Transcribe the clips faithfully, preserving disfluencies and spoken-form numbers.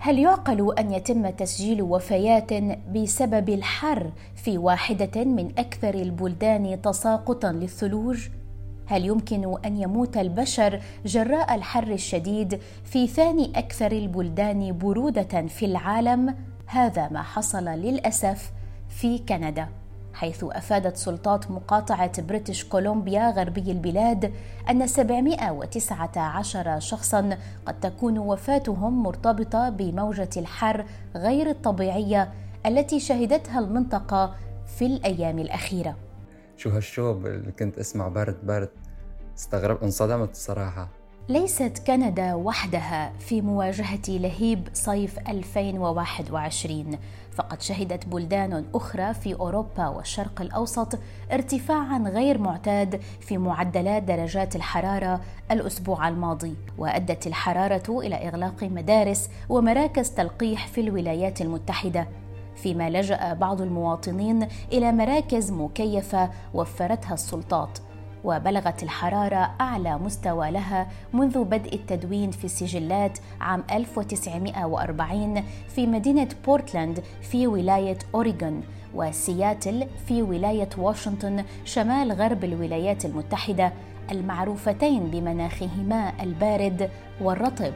هل يعقل أن يتم تسجيل وفيات بسبب الحر في واحدة من أكثر البلدان تساقطاً للثلوج؟ هل يمكن أن يموت البشر جراء الحر الشديد في ثاني أكثر البلدان برودة في العالم؟ هذا ما حصل للأسف في كندا، حيث أفادت سلطات مقاطعة بريتش كولومبيا غربي البلاد أن سبعمائة وتسعة عشر شخصاً قد تكون وفاتهم مرتبطة بموجة الحر غير الطبيعية التي شهدتها المنطقة في الأيام الأخيرة. شو هالشوب اللي كنت اسمع برد برد، استغرب انصدمت الصراحة. ليست كندا وحدها في مواجهة لهيب صيف ألفين وواحد وعشرين، فقد شهدت بلدان أخرى في أوروبا والشرق الأوسط ارتفاعاً غير معتاد في معدلات درجات الحرارة الأسبوع الماضي، وأدت الحرارة إلى إغلاق مدارس ومراكز تلقيح في الولايات المتحدة، فيما لجأ بعض المواطنين إلى مراكز مكيفة وفرتها السلطات. وبلغت الحرارة أعلى مستوى لها منذ بدء التدوين في السجلات عام ألف وتسعمائة وأربعين في مدينة بورتلاند في ولاية أوريغون، وسياتل في ولاية واشنطن شمال غرب الولايات المتحدة، المعروفتين بمناخهما البارد والرطب.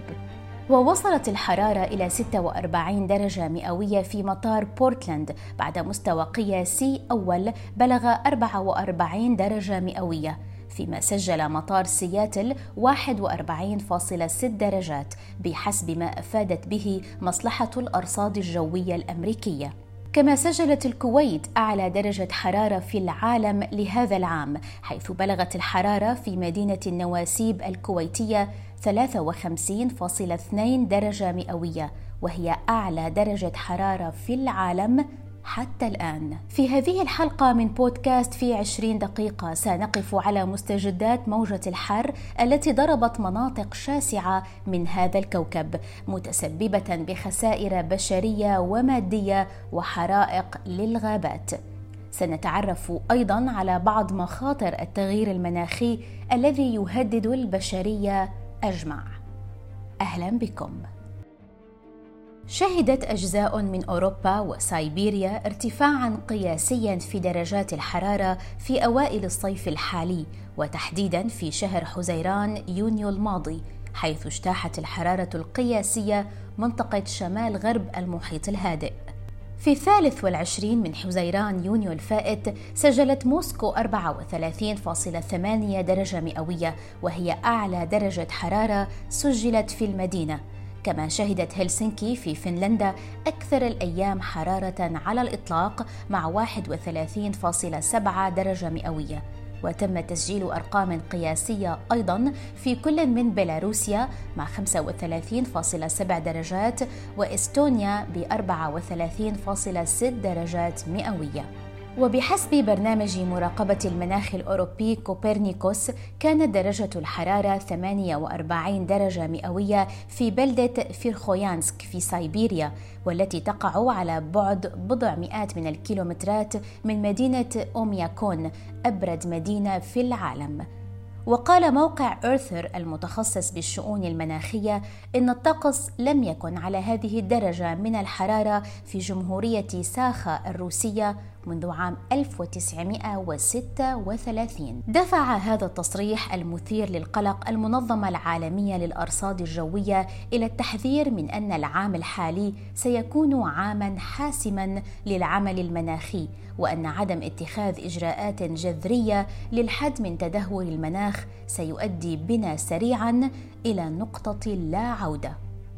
ووصلت الحرارة إلى ستة وأربعين درجة مئوية في مطار بورتلاند بعد مستوى قياسي أول بلغ أربعة وأربعين درجة مئوية، فيما سجل مطار سياتل واحد وأربعين فاصلة ستة درجات بحسب ما أفادت به مصلحة الأرصاد الجوية الأمريكية. كما سجلت الكويت أعلى درجة حرارة في العالم لهذا العام، حيث بلغت الحرارة في مدينة النواسيب الكويتية ثلاثة وخمسين فاصلة اثنين درجة مئوية، وهي أعلى درجة حرارة في العالم حتى الآن. في هذه الحلقة من بودكاست في عشرين دقيقة سنقف على مستجدات موجة الحر التي ضربت مناطق شاسعة من هذا الكوكب، متسببة بخسائر بشرية ومادية وحرائق للغابات. سنتعرف أيضاً على بعض مخاطر التغيير المناخي الذي يهدد البشرية أجمع. أهلاً بكم. شهدت أجزاء من أوروبا وسيبيريا ارتفاعاً قياسياً في درجات الحرارة في أوائل الصيف الحالي، وتحديداً في شهر حزيران يونيو الماضي، حيث اجتاحت الحرارة القياسية منطقة شمال غرب المحيط الهادئ. في الثالث والعشرين من حزيران يونيو الفائت سجلت موسكو أربعة وثلاثين فاصلة ثمانية درجة مئوية، وهي أعلى درجة حرارة سجلت في المدينة. كما شهدت هلسنكي في فنلندا أكثر الأيام حرارة على الإطلاق مع واحد وثلاثين فاصلة سبعة درجة مئوية. وتم تسجيل أرقام قياسية أيضاً في كل من بيلاروسيا مع خمسة وثلاثين فاصلة سبعة درجات وإستونيا ب أربعة وثلاثين فاصلة ستة درجات مئوية. وبحسب برنامج مراقبة المناخ الأوروبي كوبرنيكوس، كانت درجة الحرارة ثمانية وأربعين درجة مئوية في بلدة فيرخويانسك في سيبيريا، والتي تقع على بعد بضع مئات من الكيلومترات من مدينة أومياكون، أبرد مدينة في العالم. وقال موقع إيرثر المتخصص بالشؤون المناخية إن الطقس لم يكن على هذه الدرجة من الحرارة في جمهورية ساخا الروسية منذ عام ألف وتسعمائة وستة وثلاثين. دفع هذا التصريح المثير للقلق المنظمة العالمية للأرصاد الجوية إلى التحذير من أن العام الحالي سيكون عاماً حاسماً للعمل المناخي، وأن عدم اتخاذ إجراءات جذرية للحد من تدهور المناخ سيؤدي بنا سريعاً إلى نقطة لا عودة.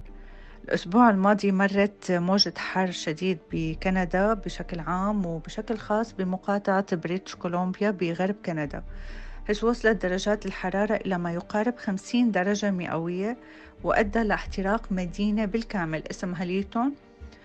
الأسبوع الماضي مرت موجة حر شديد بكندا بشكل عام وبشكل خاص بمقاطعة بريتش كولومبيا بغرب كندا، حيث وصلت درجات الحرارة إلى ما يقارب خمسين درجة مئوية، وأدى لاحتراق مدينة بالكامل اسمها ليتون،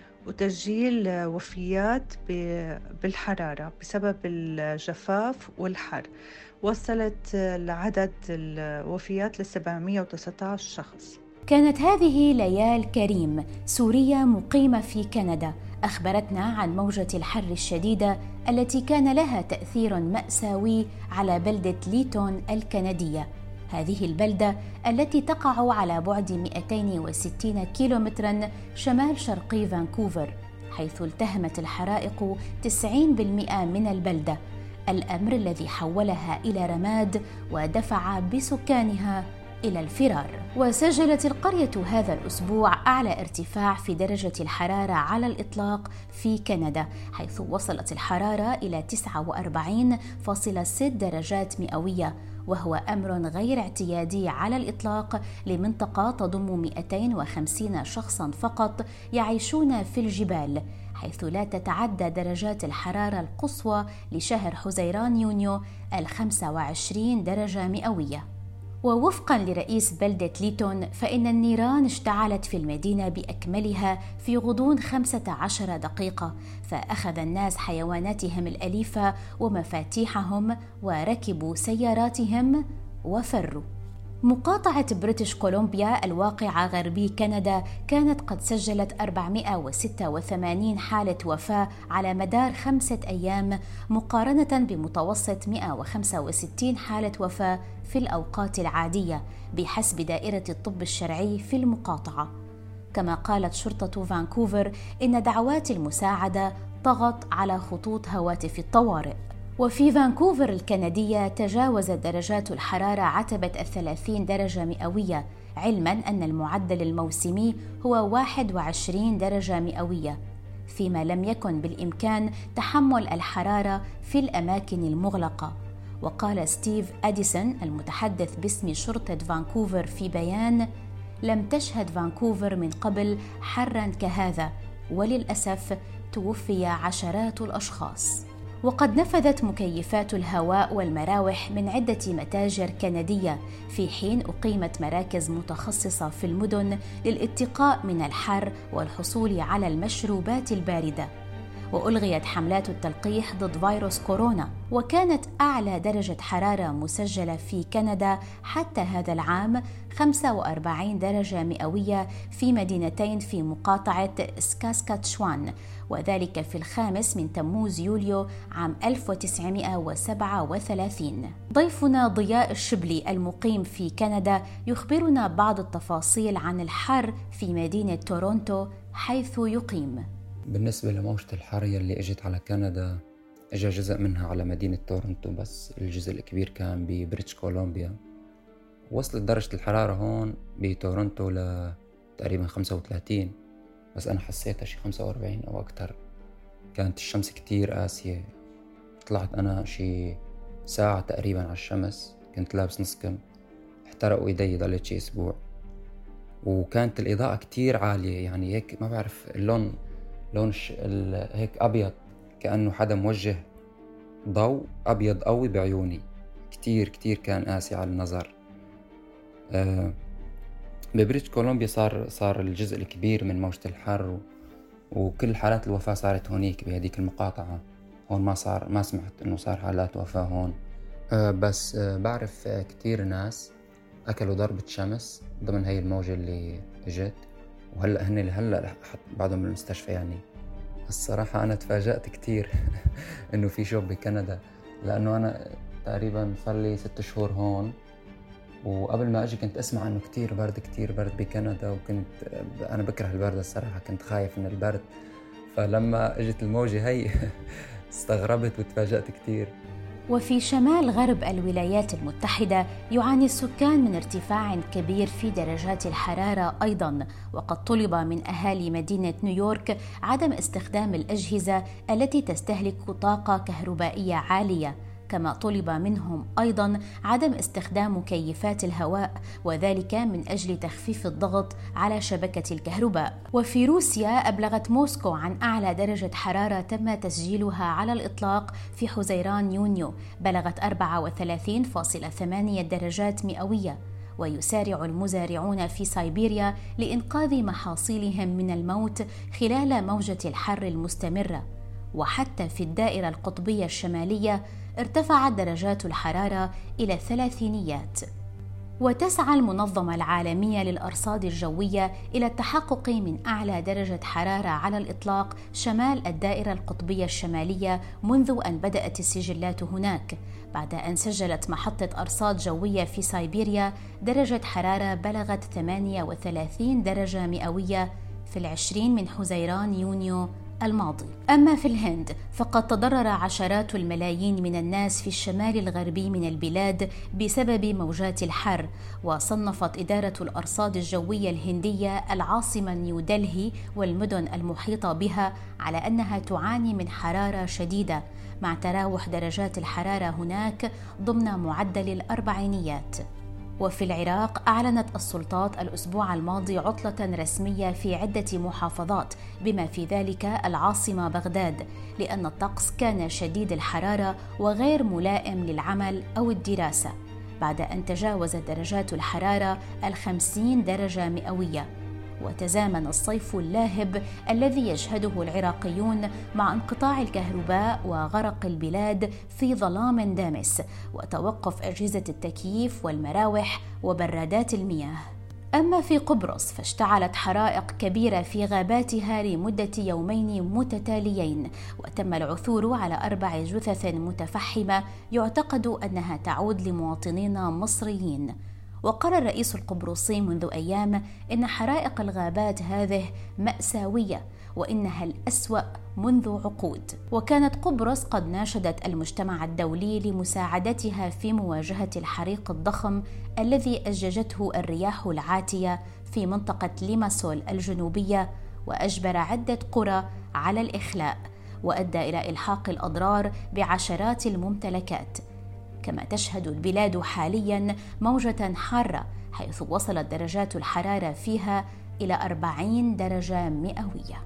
وتسجيل وفيات بالحرارة بسبب الجفاف والحر. وصلت لعدد الوفيات ل سبعمائة وتسعة عشر شخص. كانت هذه ليال كريم، سورية مقيمة في كندا، أخبرتنا عن موجة الحر الشديدة التي كان لها تأثير مأساوي على بلدة ليتون الكندية، هذه البلدة التي تقع على بعد مئتين وستين كيلومتراً شمال شرقي فانكوفر، حيث التهمت الحرائق تسعين بالمئة من البلدة، الأمر الذي حولها إلى رماد ودفع بسكانها إلى الفرار. وسجلت القرية هذا الأسبوع أعلى ارتفاع في درجة الحرارة على الإطلاق في كندا، حيث وصلت الحرارة إلى تسعة وأربعين فاصلة ستة درجات مئوية، وهو أمر غير اعتيادي على الإطلاق لمنطقة تضم مئتين وخمسين شخصاً فقط يعيشون في الجبال، حيث لا تتعدى درجات الحرارة القصوى لشهر حزيران يونيو الخمسة وعشرين درجة مئوية. ووفقاً لرئيس بلدة ليتون، فإن النيران اشتعلت في المدينة بأكملها في غضون خمسة عشر دقيقة، فأخذ الناس حيواناتهم الأليفة ومفاتيحهم وركبوا سياراتهم وفروا. مقاطعة بريتش كولومبيا الواقعة غربي كندا كانت قد سجلت أربعمئة وستة وثمانين حالة وفاة على مدار خمسة أيام، مقارنة بمتوسط مئة وخمسة وستين حالة وفاة في الأوقات العادية بحسب دائرة الطب الشرعي في المقاطعة. كما قالت شرطة فانكوفر إن دعوات المساعدة طغت على خطوط هواتف الطوارئ. وفي فانكوفر الكندية تجاوزت درجات الحرارة عتبة الثلاثين درجة مئوية، علماً أن المعدل الموسمي هو واحد وعشرين درجة مئوية، فيما لم يكن بالإمكان تحمل الحرارة في الأماكن المغلقة. وقال ستيف أديسون المتحدث باسم شرطة فانكوفر في بيان: لم تشهد فانكوفر من قبل حراً كهذا، وللأسف توفي عشرات الأشخاص. وقد نفذت مكيفات الهواء والمراوح من عدة متاجر كندية، في حين أقيمت مراكز متخصصة في المدن للاتقاء من الحر والحصول على المشروبات الباردة. وألغيت حملات التلقيح ضد فيروس كورونا، وكانت أعلى درجة حرارة مسجلة في كندا حتى هذا العام خمسة وأربعين درجة مئوية في مدينتين في مقاطعة سكاسكاتشوان، وذلك في الخامس من تموز يوليو عام ألف وتسعمئة وسبعة وثلاثين. ضيفنا ضياء الشبلي المقيم في كندا يخبرنا بعض التفاصيل عن الحر في مدينة تورونتو حيث يقيم. بالنسبة لموجة الحر اللي اجت على كندا، اجى جزء منها على مدينة تورنتو، بس الجزء الكبير كان ببريتش كولومبيا. وصلت درجة الحرارة هون بتورنتو لتقريبا خمسة وثلاثين، بس أنا حسيتها شي خمسة وأربعين أو أكتر. كانت الشمس كتير قاسية، طلعت أنا شي ساعة تقريبا على الشمس، كنت لابس نص كم، احترقوا إيدي، ضلت شي أسبوع. وكانت الإضاءة كتير عالية، يعني هيك ما بعرف اللون لون هيك أبيض، كأنه حدا موجه ضوء أبيض قوي بعيوني، كتير كتير كان قاسي على النظر. أه ببريتش كولومبيا صار صار الجزء الكبير من موجة الحر، وكل حالات الوفاة صارت هونيك بهديك المقاطعة. هون ما صار ما سمعت إنه صار حالات وفاة هون. أه بس أه بعرف أه كتير ناس أكلوا ضربة شمس ضمن هاي الموجة اللي اجت، وهلأ هن اللي هلأ بعضهم بالمستشفى. يعني الصراحة أنا تفاجأت كتير إنه في شوب بكندا، لأنه أنا تقريبا صار لي ست شهور هون، وقبل ما أجي كنت أسمع إنه كتير برد كتير برد بكندا، وكنت أنا بكره البرد الصراحة، كنت خايف من البرد. فلما أجت الموجة هي استغربت وتفاجأت كتير. وفي شمال غرب الولايات المتحدة يعاني السكان من ارتفاع كبير في درجات الحرارة أيضاً، وقد طلب من أهالي مدينة نيويورك عدم استخدام الأجهزة التي تستهلك طاقة كهربائية عالية، كما طلب منهم أيضاً عدم استخدام مكيفات الهواء، وذلك من أجل تخفيف الضغط على شبكة الكهرباء. وفي روسيا أبلغت موسكو عن أعلى درجة حرارة تم تسجيلها على الإطلاق في حزيران يونيو، بلغت أربعة وثلاثين فاصلة ثمانية درجات مئوية. ويسارع المزارعون في سيبيريا لإنقاذ محاصيلهم من الموت خلال موجة الحر المستمرة. وحتى في الدائرة القطبية الشمالية ارتفعت درجات الحرارة إلى الثلاثينيات. وتسعى المنظمة العالمية للأرصاد الجوية إلى التحقق من أعلى درجة حرارة على الإطلاق شمال الدائرة القطبية الشمالية منذ أن بدأت السجلات هناك، بعد أن سجلت محطة أرصاد جوية في سيبيريا درجة حرارة بلغت ثمانية وثلاثين درجة مئوية في العشرين من حزيران يونيو الماضي. أما في الهند فقد تضرر عشرات الملايين من الناس في الشمال الغربي من البلاد بسبب موجات الحر، وصنفت إدارة الأرصاد الجوية الهندية العاصمة نيودلهي والمدن المحيطة بها على أنها تعاني من حرارة شديدة، مع تراوح درجات الحرارة هناك ضمن معدل الأربعينيات. وفي العراق أعلنت السلطات الأسبوع الماضي عطلة رسمية في عدة محافظات بما في ذلك العاصمة بغداد، لأن الطقس كان شديد الحرارة وغير ملائم للعمل أو الدراسة، بعد أن تجاوزت درجات الحرارة الخمسين درجة مئوية. وتزامن الصيف اللاهب الذي يشهده العراقيون مع انقطاع الكهرباء وغرق البلاد في ظلام دامس وتوقف أجهزة التكييف والمراوح وبرادات المياه. أما في قبرص فاشتعلت حرائق كبيرة في غاباتها لمدة يومين متتاليين، وتم العثور على أربع جثث متفحمة يعتقد أنها تعود لمواطنين مصريين. وقال الرئيس القبرصي منذ أيام إن حرائق الغابات هذه مأساوية وإنها الأسوأ منذ عقود. وكانت قبرص قد ناشدت المجتمع الدولي لمساعدتها في مواجهة الحريق الضخم الذي أججته الرياح العاتية في منطقة ليماسول الجنوبية، وأجبر عدة قرى على الإخلاء، وأدى إلى إلحاق الأضرار بعشرات الممتلكات. كما تشهد البلاد حالياً موجة حارة حيث وصلت درجات الحرارة فيها إلى أربعين درجة مئوية.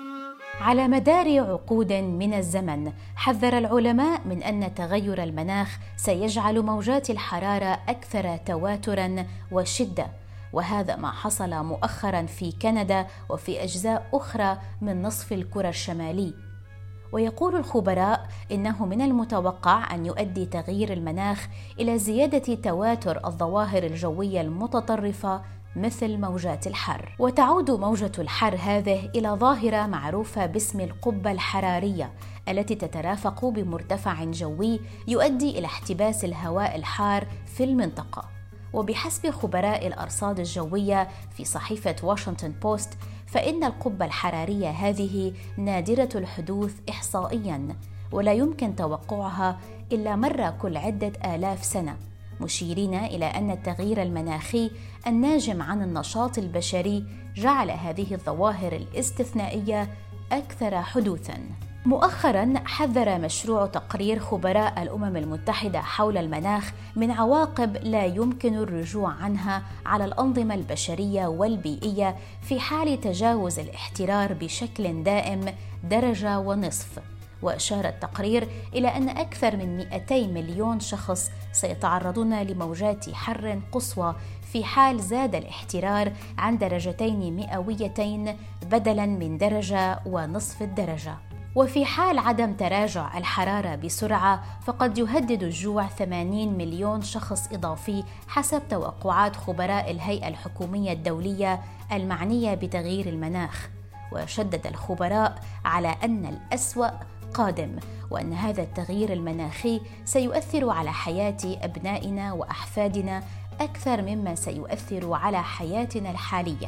على مدار عقود من الزمن حذر العلماء من أن تغير المناخ سيجعل موجات الحرارة أكثر تواتراً وشدة، وهذا ما حصل مؤخراً في كندا وفي أجزاء أخرى من نصف الكرة الشمالي. ويقول الخبراء إنه من المتوقع أن يؤدي تغيير المناخ إلى زيادة تواتر الظواهر الجوية المتطرفة مثل موجات الحر. وتعود موجة الحر هذه إلى ظاهرة معروفة باسم القبة الحرارية التي تترافق بمرتفع جوي يؤدي إلى احتباس الهواء الحار في المنطقة. وبحسب خبراء الأرصاد الجوية في صحيفة واشنطن بوست فإن القبة الحرارية هذه نادرة الحدوث إحصائياً، ولا يمكن توقعها إلا مرة كل عدة آلاف سنة، مشيرين إلى أن التغيير المناخي الناجم عن النشاط البشري جعل هذه الظواهر الاستثنائية أكثر حدوثاً. مؤخراً حذر مشروع تقرير خبراء الأمم المتحدة حول المناخ من عواقب لا يمكن الرجوع عنها على الأنظمة البشرية والبيئية في حال تجاوز الاحترار بشكل دائم درجة ونصف. وأشار التقرير إلى أن أكثر من مئتي مليون شخص سيتعرضون لموجات حر قصوى في حال زاد الاحترار عن درجتين مئويتين بدلاً من درجة ونصف الدرجة. وفي حال عدم تراجع الحرارة بسرعة فقد يهدد الجوع ثمانين مليون شخص إضافي حسب توقعات خبراء الهيئة الحكومية الدولية المعنية بتغيير المناخ. وشدد الخبراء على أن الأسوأ قادم، وأن هذا التغيير المناخي سيؤثر على حياة أبنائنا وأحفادنا أكثر مما سيؤثر على حياتنا الحالية.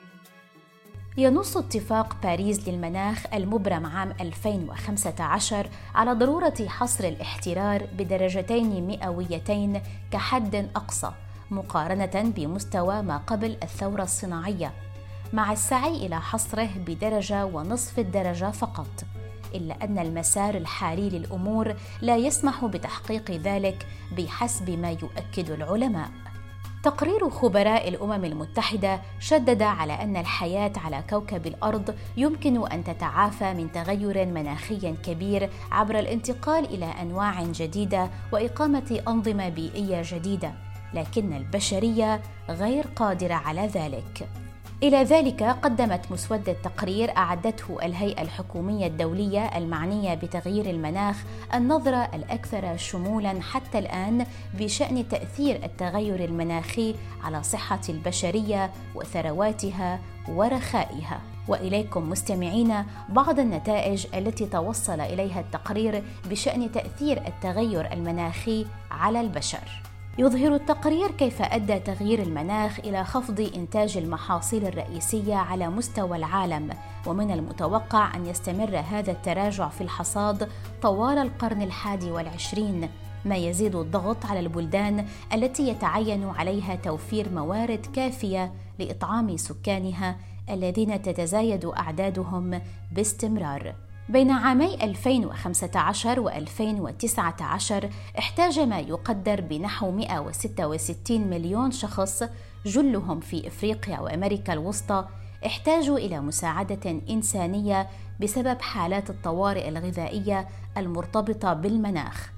ينص اتفاق باريس للمناخ المبرم عام ألفين وخمسة عشر على ضرورة حصر الاحترار بدرجتين مئويتين كحد أقصى مقارنة بمستوى ما قبل الثورة الصناعية، مع السعي إلى حصره بدرجة ونصف الدرجة فقط، إلا أن المسار الحالي للأمور لا يسمح بتحقيق ذلك بحسب ما يؤكد العلماء. تقرير خبراء الأمم المتحدة شدد على أن الحياة على كوكب الأرض يمكن أن تتعافى من تغير مناخي كبير عبر الانتقال إلى أنواع جديدة وإقامة أنظمة بيئية جديدة، لكن البشرية غير قادرة على ذلك. إلى ذلك قدمت مسودة تقرير أعدته الهيئة الحكومية الدولية المعنية بتغيير المناخ النظرة الأكثر شمولاً حتى الآن بشأن تأثير التغير المناخي على صحة البشرية وثرواتها ورخائها. وإليكم مستمعين بعض النتائج التي توصل إليها التقرير بشأن تأثير التغير المناخي على البشر. يظهر التقرير كيف أدى تغيير المناخ إلى خفض إنتاج المحاصيل الرئيسية على مستوى العالم، ومن المتوقع أن يستمر هذا التراجع في الحصاد طوال القرن الحادي والعشرين، ما يزيد الضغط على البلدان التي يتعين عليها توفير موارد كافية لإطعام سكانها الذين تتزايد أعدادهم باستمرار. بين عامي ألفين وخمسة عشر وألفين وتسعة عشر احتاج ما يقدر بنحو مئة وستة وستين مليون شخص، جلهم في إفريقيا وأمريكا الوسطى، احتاجوا إلى مساعدة إنسانية بسبب حالات الطوارئ الغذائية المرتبطة بالمناخ.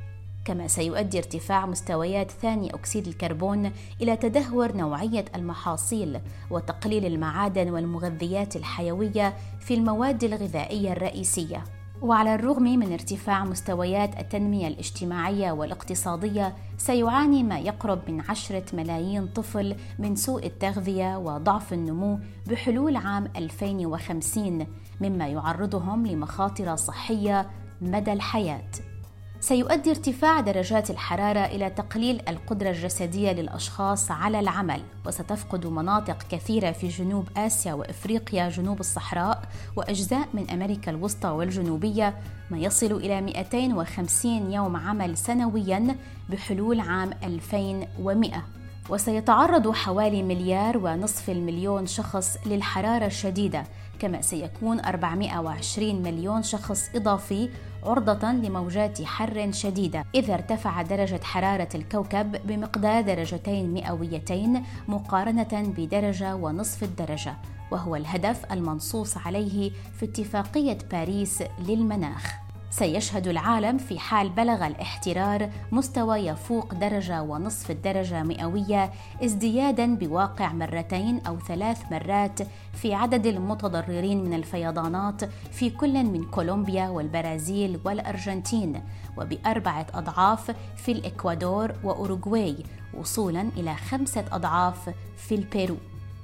كما سيؤدي ارتفاع مستويات ثاني أكسيد الكربون إلى تدهور نوعية المحاصيل وتقليل المعادن والمغذيات الحيوية في المواد الغذائية الرئيسية. وعلى الرغم من ارتفاع مستويات التنمية الاجتماعية والاقتصادية، سيعاني ما يقرب من عشرة ملايين طفل من سوء التغذية وضعف النمو بحلول عام ألفين وخمسين، مما يعرضهم لمخاطر صحية مدى الحياة. سيؤدي ارتفاع درجات الحرارة إلى تقليل القدرة الجسدية للأشخاص على العمل، وستفقد مناطق كثيرة في جنوب آسيا وإفريقيا جنوب الصحراء وأجزاء من أمريكا الوسطى والجنوبية ما يصل إلى مئتين وخمسين يوم عمل سنوياً بحلول عام ألفين ومئة. وسيتعرض حوالي مليار ونصف المليون شخص للحرارة الشديدة، كما سيكون أربعمئة وعشرين مليون شخص إضافي عرضة لموجات حر شديدة إذا ارتفع درجة حرارة الكوكب بمقدار درجتين مئويتين مقارنة بدرجة ونصف الدرجة، وهو الهدف المنصوص عليه في اتفاقية باريس للمناخ. سيشهد العالم في حال بلغ الاحترار مستوى يفوق درجة ونصف الدرجة مئوية ازدياداً بواقع مرتين أو ثلاث مرات في عدد المتضررين من الفيضانات في كل من كولومبيا والبرازيل والأرجنتين، وبأربعة أضعاف في الإكوادور وأوروغواي، وصولاً إلى خمسة أضعاف في البيرو.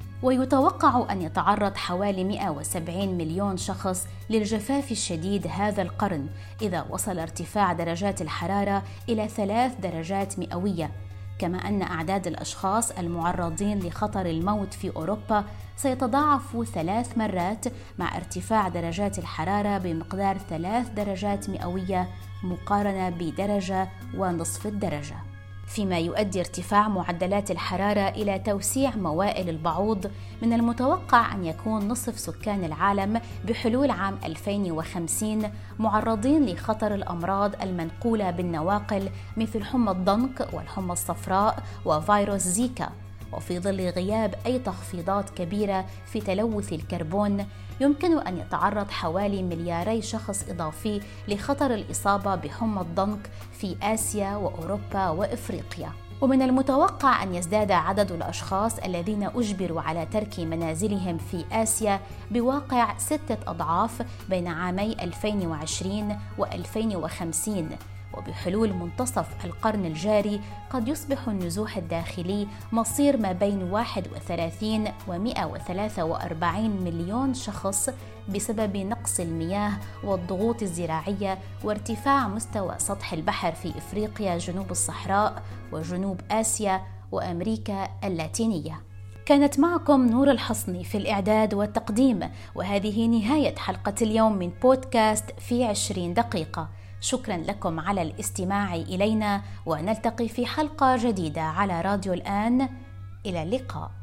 ويتوقع أن يتعرض حوالي مئة وسبعين مليون شخص للجفاف الشديد هذا القرن إذا وصل ارتفاع درجات الحرارة إلى ثلاث درجات مئوية، كما أن أعداد الأشخاص المعرضين لخطر الموت في أوروبا سيتضاعف ثلاث مرات مع ارتفاع درجات الحرارة بمقدار ثلاث درجات مئوية مقارنة بدرجة ونصف الدرجة. فيما يؤدي ارتفاع معدلات الحرارة إلى توسيع موائل البعوض، من المتوقع أن يكون نصف سكان العالم بحلول عام ألفين وخمسين معرضين لخطر الأمراض المنقولة بالنواقل مثل حمى الضنك والحمى الصفراء وفيروس زيكا. وفي ظل غياب أي تخفيضات كبيرة في تلوث الكربون، يمكن أن يتعرض حوالي ملياري شخص إضافي لخطر الإصابة بحمى الضنك في آسيا وأوروبا وإفريقيا. ومن المتوقع أن يزداد عدد الأشخاص الذين أجبروا على ترك منازلهم في آسيا بواقع ستة أضعاف بين عامي ألفين وعشرين وألفين وخمسين. وبحلول منتصف القرن الجاري قد يصبح النزوح الداخلي مصير ما بين واحد وثلاثين ومئة وثلاثة وأربعين مليون شخص بسبب نقص المياه والضغوط الزراعية وارتفاع مستوى سطح البحر في إفريقيا جنوب الصحراء وجنوب آسيا وأمريكا اللاتينية. كانت معكم نور الحصني في الإعداد والتقديم، وهذه نهاية حلقة اليوم من بودكاست في عشرين دقيقة. شكرا لكم على الاستماع إلينا، ونلتقي في حلقة جديدة على راديو الآن. إلى اللقاء.